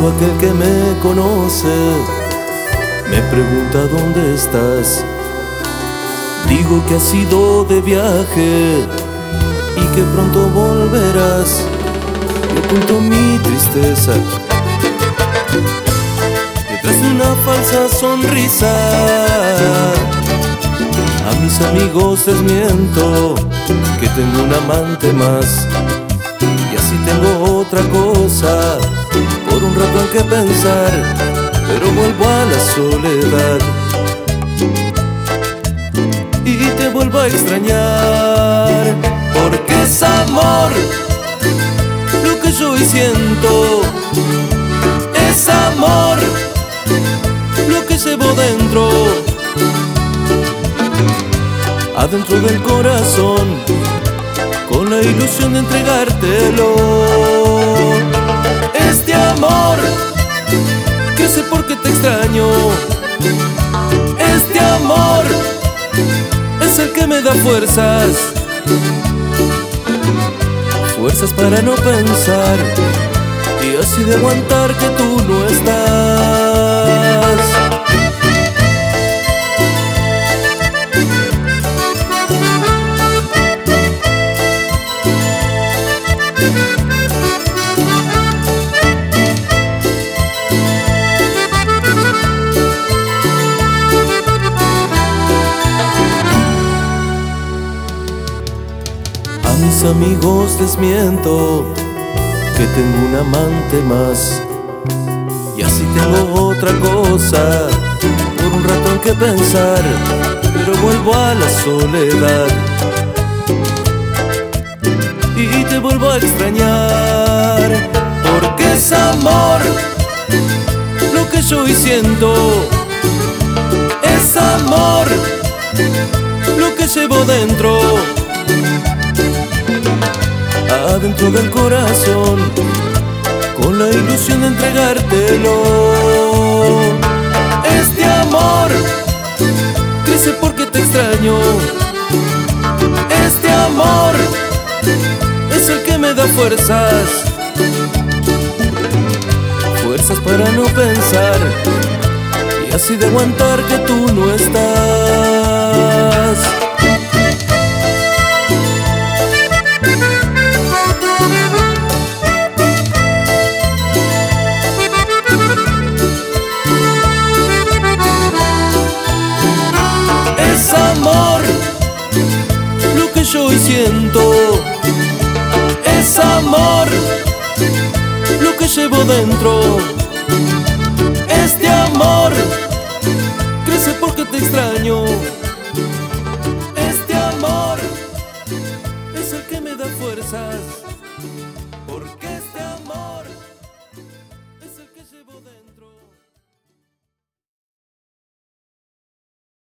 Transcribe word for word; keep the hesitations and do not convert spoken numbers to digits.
todo aquel que me conoce me pregunta dónde estás. Digo que has ido de viaje y que pronto volverás. Y oculto mi tristeza detrás de una falsa sonrisa. A mis amigos les miento que tengo un amante más, y así tengo otra cosa por un rato en que pensar, pero vuelvo a la soledad y te vuelvo a extrañar, porque es amor lo que yo hoy siento, es amor lo que llevo dentro, adentro del corazón, con la ilusión de entregártelo. Este amor crece porque te extraño, este amor es el que me da fuerzas, fuerzas para no pensar y así de aguantar que tú no estás. A mis amigos les miento que tengo un amante más, y así tengo otra cosa por un rato en que pensar, pero vuelvo a la soledad y te vuelvo a extrañar, porque es amor lo que yo hoy siento, es amor lo que llevo dentro, adentro del corazón, con la ilusión de entregártelo. Este amor crece porque te extraño, este amor es el que me da fuerzas, fuerzas para no pensar y así de aguantar que tú no estás. Es amor lo que yo hoy siento, es amor lo que llevo dentro, este amor crece porque te extraño.